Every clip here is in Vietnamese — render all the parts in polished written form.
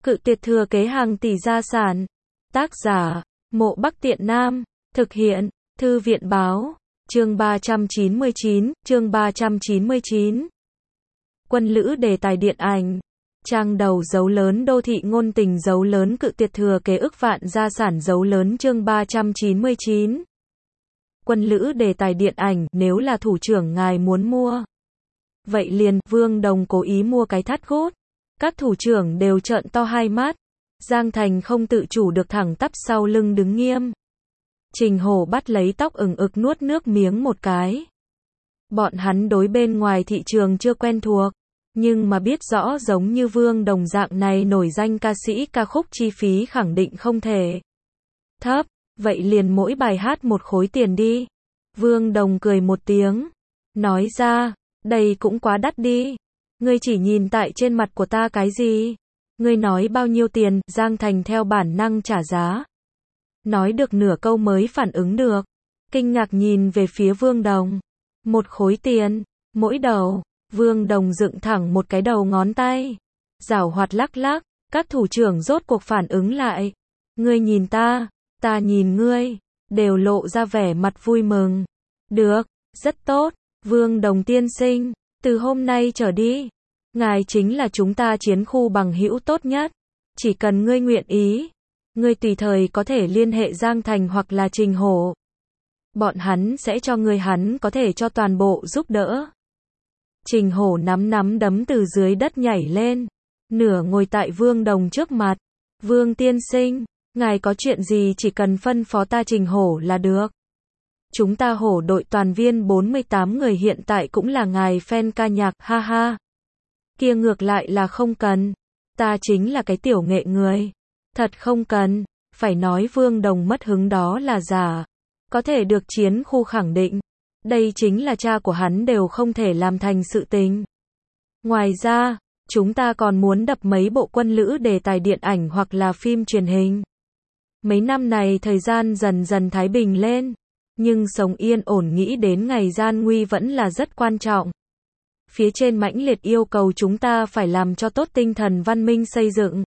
Cự tuyệt thừa kế hàng tỷ gia sản. Tác giả, Mộ Bắc Tiện Nam. Thực hiện, Thư viện báo. Chương 399, chương 399. Quân lữ đề tài điện ảnh. Trang đầu dấu lớn đô thị ngôn tình dấu lớn cự tuyệt thừa kế ức vạn gia sản dấu lớn chương 399. Quân lữ đề tài điện ảnh, nếu là thủ trưởng ngài muốn mua. Vậy liền, Vương Đồng cố ý mua cái thắt gót. Các thủ trưởng đều trợn to hai mắt. Giang Thành không tự chủ được thẳng tắp sau lưng đứng nghiêm. Trình Hổ bắt lấy tóc ửng ực nuốt nước miếng một cái. Bọn hắn đối bên ngoài thị trường chưa quen thuộc, nhưng mà biết rõ giống như Vương Đồng dạng này nổi danh ca sĩ ca khúc chi phí khẳng định không thể thấp, vậy liền mỗi bài hát một khối tiền đi. Vương Đồng cười một tiếng, nói ra, đây cũng quá đắt đi. Ngươi chỉ nhìn tại trên mặt của ta cái gì? Ngươi nói bao nhiêu tiền? Giang Thành theo bản năng trả giá. Nói được nửa câu mới phản ứng được. Kinh ngạc nhìn về phía Vương Đồng. Một khối tiền, mỗi đầu. Vương Đồng dựng thẳng một cái đầu ngón tay. Giảo hoạt lắc lắc, các thủ trưởng rốt cuộc phản ứng lại. Ngươi nhìn ta nhìn ngươi, đều lộ ra vẻ mặt vui mừng. Được, rất tốt, Vương Đồng tiên sinh, từ hôm nay trở đi, ngài chính là chúng ta chiến khu bằng hữu tốt nhất. Chỉ cần ngươi nguyện ý, ngươi tùy thời có thể liên hệ Giang Thành hoặc là Trình Hổ. Bọn hắn sẽ cho ngươi hắn có thể cho toàn bộ giúp đỡ. Trình Hổ nắm đấm từ dưới đất nhảy lên, nửa ngồi tại Vương Đồng trước mặt. Vương tiên sinh, ngài có chuyện gì chỉ cần phân phó ta Trình Hổ là được. Chúng ta Hổ đội toàn viên 48 người hiện tại cũng là ngài fan ca nhạc, ha ha. Kia ngược lại là không cần. Ta chính là cái tiểu nghệ người. Thật không cần. Phải nói Vương Đồng mất hứng đó là giả. Có thể được chiến khu khẳng định. Đây chính là cha của hắn đều không thể làm thành sự tình. Ngoài ra, chúng ta còn muốn đập mấy bộ quân lữ đề tài điện ảnh hoặc là phim truyền hình. Mấy năm này thời gian dần dần thái bình lên. Nhưng sống yên ổn nghĩ đến ngày gian nguy vẫn là rất quan trọng. Phía trên mãnh liệt yêu cầu chúng ta phải làm cho tốt tinh thần văn minh xây dựng.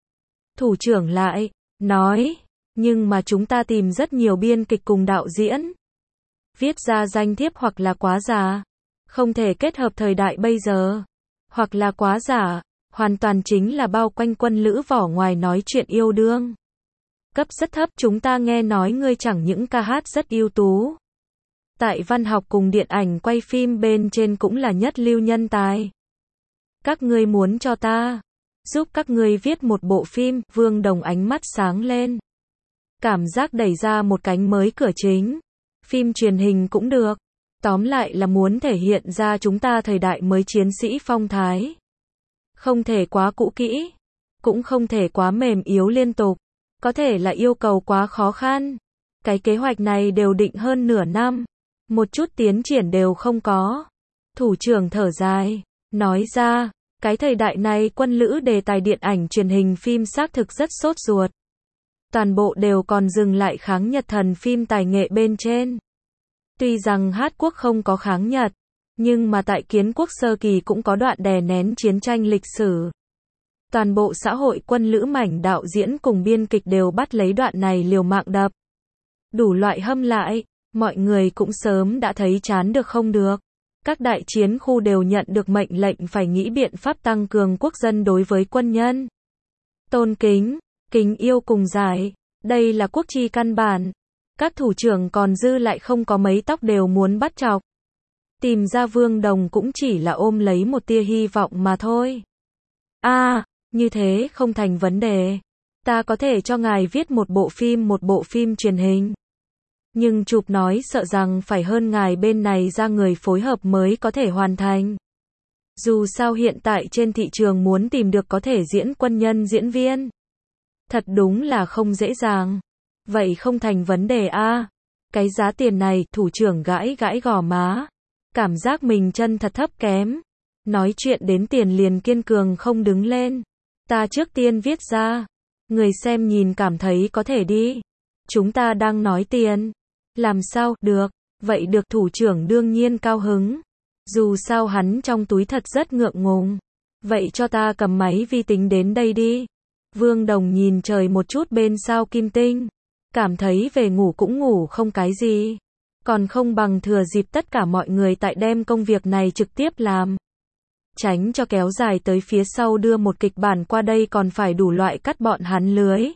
Thủ trưởng lại, nói, nhưng mà chúng ta tìm rất nhiều biên kịch cùng đạo diễn. Viết ra danh thiếp hoặc là quá giả. Không thể kết hợp thời đại bây giờ. Hoặc là quá giả, hoàn toàn chính là bao quanh quân lữ vỏ ngoài nói chuyện yêu đương. Cấp rất thấp chúng ta nghe nói ngươi chẳng những ca hát rất ưu tú. Tại văn học cùng điện ảnh quay phim bên trên cũng là nhất lưu nhân tài. Các ngươi muốn cho ta giúp các ngươi viết một bộ phim, Vương Đồng ánh mắt sáng lên. Cảm giác đẩy ra một cánh mới cửa chính. Phim truyền hình cũng được. Tóm lại là muốn thể hiện ra chúng ta thời đại mới chiến sĩ phong thái. Không thể quá cũ kỹ, cũng không thể quá mềm yếu liên tục. Có thể là yêu cầu quá khó khăn. Cái kế hoạch này đều định hơn nửa năm. Một chút tiến triển đều không có. Thủ trưởng thở dài, nói ra, cái thời đại này quân lữ đề tài điện ảnh truyền hình phim xác thực rất sốt ruột. Toàn bộ đều còn dừng lại kháng Nhật thần phim tài nghệ bên trên. Tuy rằng Hát Quốc không có kháng Nhật, nhưng mà tại Kiến Quốc sơ kỳ cũng có đoạn đè nén chiến tranh lịch sử. Toàn bộ xã hội quân lữ mảnh đạo diễn cùng biên kịch đều bắt lấy đoạn này liều mạng đập. Đủ loại hâm lại, mọi người cũng sớm đã thấy chán được không được. Các đại chiến khu đều nhận được mệnh lệnh phải nghĩ biện pháp tăng cường quốc dân đối với quân nhân. Tôn kính, kính yêu cùng giải, đây là quốc chi căn bản. Các thủ trưởng còn dư lại không có mấy tóc đều muốn bắt chọc. Tìm ra Vương Đồng cũng chỉ là ôm lấy một tia hy vọng mà thôi. Như thế không thành vấn đề. Ta có thể cho ngài viết một bộ phim truyền hình. Nhưng chụp nói sợ rằng phải hơn ngài bên này ra người phối hợp mới có thể hoàn thành. Dù sao hiện tại trên thị trường muốn tìm được có thể diễn quân nhân diễn viên. Thật đúng là không dễ dàng. Vậy không thành vấn đề a. Cái giá tiền này, thủ trưởng gãi gò má. Cảm giác mình chân thật thấp kém. Nói chuyện đến tiền liền kiên cường không đứng lên. Ta trước tiên viết ra. Người xem nhìn cảm thấy có thể đi. Chúng ta đang nói tiền. Làm sao, được. Vậy được thủ trưởng đương nhiên cao hứng. Dù sao hắn trong túi thật rất ngượng ngùng. Vậy cho ta cầm máy vi tính đến đây đi. Vương Đồng nhìn trời một chút bên sao kim tinh, cảm thấy về ngủ cũng ngủ không cái gì, còn không bằng thừa dịp tất cả mọi người tại đem công việc này trực tiếp làm. Tránh cho kéo dài tới phía sau đưa một kịch bản qua đây còn phải đủ loại cắt bọn hắn lưới.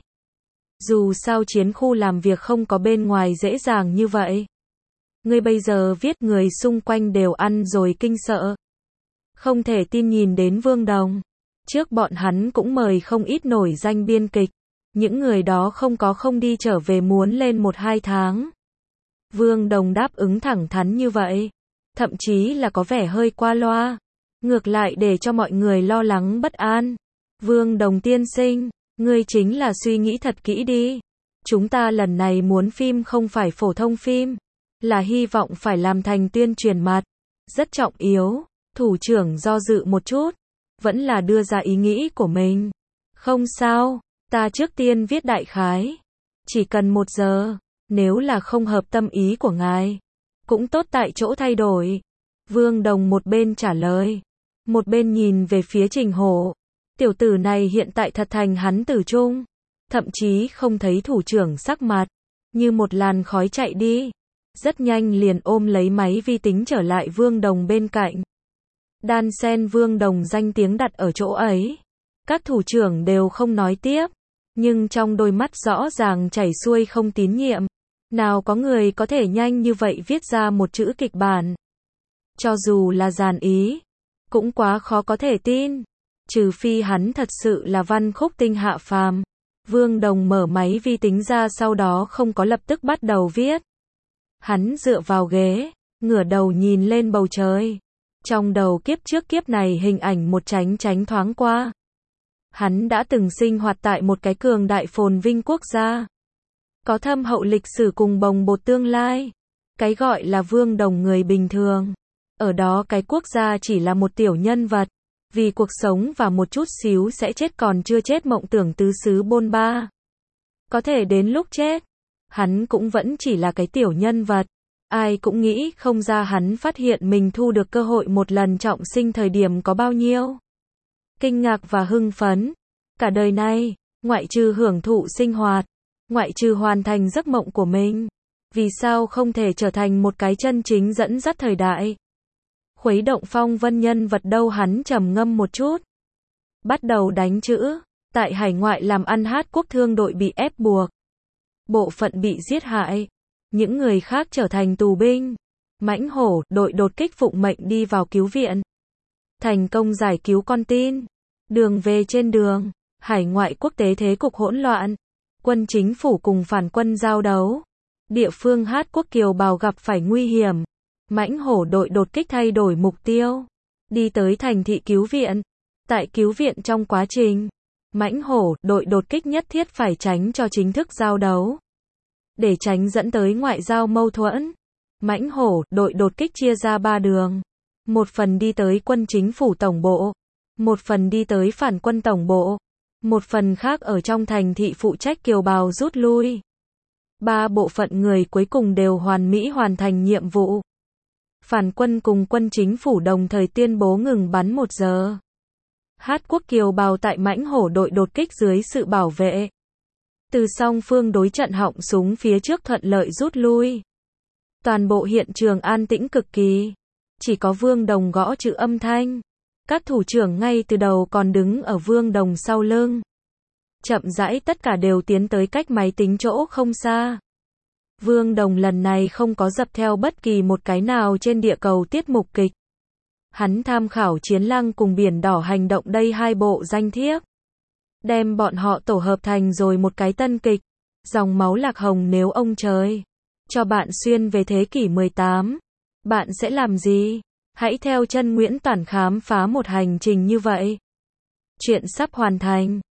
Dù sao chiến khu làm việc không có bên ngoài dễ dàng như vậy. Ngươi bây giờ viết người xung quanh đều ăn rồi kinh sợ. Không thể tin nhìn đến Vương Đồng. Trước bọn hắn cũng mời không ít nổi danh biên kịch. Những người đó không đi trở về muốn lên 1-2 tháng. Vương Đồng đáp ứng thẳng thắn như vậy. Thậm chí là có vẻ hơi qua loa. Ngược lại để cho mọi người lo lắng bất an. Vương Đồng tiên sinh, ngươi chính là suy nghĩ thật kỹ đi. Chúng ta lần này muốn phim không phải phổ thông phim, là hy vọng phải làm thành tuyên truyền mặt. Rất trọng yếu. Thủ trưởng do dự một chút, vẫn là đưa ra ý nghĩ của mình. Không sao, ta trước tiên viết đại khái. Chỉ cần 1 giờ, nếu là không hợp tâm ý của ngài, cũng tốt tại chỗ thay đổi. Vương Đồng một bên trả lời, một bên nhìn về phía Trình Hổ. Tiểu tử này hiện tại thật thành hắn tử trung. Thậm chí không thấy thủ trưởng sắc mặt, như một làn khói chạy đi. Rất nhanh liền ôm lấy máy vi tính trở lại Vương Đồng bên cạnh. Đan xen Vương Đồng danh tiếng đặt ở chỗ ấy. Các thủ trưởng đều không nói tiếp, nhưng trong đôi mắt rõ ràng chảy xuôi không tín nhiệm. Nào có người có thể nhanh như vậy viết ra một chữ kịch bản. Cho dù là dàn ý, cũng quá khó có thể tin. Trừ phi hắn thật sự là văn khúc tinh hạ phàm. Vương Đồng mở máy vi tính ra sau đó không có lập tức bắt đầu viết. Hắn dựa vào ghế, ngửa đầu nhìn lên bầu trời. Trong đầu kiếp trước kiếp này hình ảnh một chánh thoáng qua. Hắn đã từng sinh hoạt tại một cái cường đại phồn vinh quốc gia. Có thâm hậu lịch sử cùng bồng bột tương lai. Cái gọi là Vương Đồng người bình thường. Ở đó cái quốc gia chỉ là một tiểu nhân vật. Vì cuộc sống và một chút xíu sẽ chết còn chưa chết mộng tưởng tứ xứ bôn ba. Có thể đến lúc chết, hắn cũng vẫn chỉ là cái tiểu nhân vật. Ai cũng nghĩ không ra hắn phát hiện mình thu được cơ hội một lần trọng sinh thời điểm có bao nhiêu. Kinh ngạc và hưng phấn. Cả đời này, ngoại trừ hưởng thụ sinh hoạt, ngoại trừ hoàn thành giấc mộng của mình, vì sao không thể trở thành một cái chân chính dẫn dắt thời đại. Khuấy động phong vân nhân vật đâu hắn trầm ngâm một chút. Bắt đầu đánh chữ. Tại hải ngoại làm ăn hát quốc thương đội bị ép buộc. Bộ phận bị giết hại. Những người khác trở thành tù binh. Mãnh hổ, đội đột kích phụng mệnh đi vào cứu viện. Thành công giải cứu con tin. Đường về trên đường, hải ngoại quốc tế thế cục hỗn loạn. Quân chính phủ cùng phản quân giao đấu. Địa phương hát quốc kiều bào gặp phải nguy hiểm. Mãnh hổ đội đột kích thay đổi mục tiêu. Đi tới thành thị cứu viện. Tại cứu viện trong quá trình, mãnh hổ đội đột kích nhất thiết phải tránh cho chính thức giao đấu. Để tránh dẫn tới ngoại giao mâu thuẫn, mãnh hổ đội đột kích chia ra 3 đường. Một phần đi tới quân chính phủ tổng bộ. Một phần đi tới phản quân tổng bộ. Một phần khác ở trong thành thị phụ trách kiều bào rút lui. 3 bộ phận người cuối cùng đều hoàn mỹ hoàn thành nhiệm vụ. Phản quân cùng quân chính phủ đồng thời tuyên bố ngừng bắn 1 giờ. Hát quốc kiều bào tại mãnh hổ đội đột kích dưới sự bảo vệ. Từ song phương đối trận họng súng phía trước thuận lợi rút lui. Toàn bộ hiện trường an tĩnh cực kỳ. Chỉ có Vương Đồng gõ chữ âm thanh. Các thủ trưởng ngay từ đầu còn đứng ở Vương Đồng sau lưng. Chậm rãi tất cả đều tiến tới cách máy tính chỗ không xa. Vương Đồng lần này không có dập theo bất kỳ một cái nào trên địa cầu tiết mục kịch. Hắn tham khảo Chiến Lăng cùng Biển Đỏ Hành Động đây 2 bộ danh thiếp. Đem bọn họ tổ hợp thành rồi một cái tân kịch. Dòng máu lạc hồng nếu ông trời cho bạn xuyên về thế kỷ 18. Bạn sẽ làm gì? Hãy theo chân Nguyễn Toản khám phá một hành trình như vậy. Chuyện sắp hoàn thành.